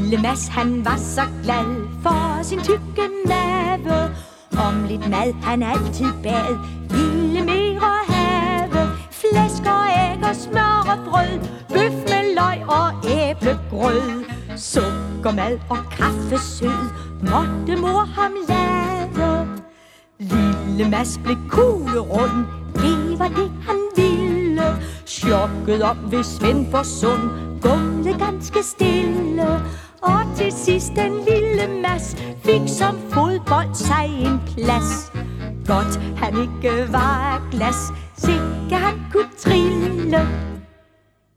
Lille Mads, han var så glad for sin tykke mave. Om lidt mad han altid bad, ville mere have. Flæsk og æg og smør og brød, bøf med løg og æblegrød. Sukkermad og kaffesød måtte mor ham lade. Lille Mads blev kuglerund, det var det han ville. Chokket om ved Svend for Sund, gumlede ganske stille. Og til sidst den lille Mads fik som fodbold sig en plads. Godt han ikke var af glas, sikke han kunne trille.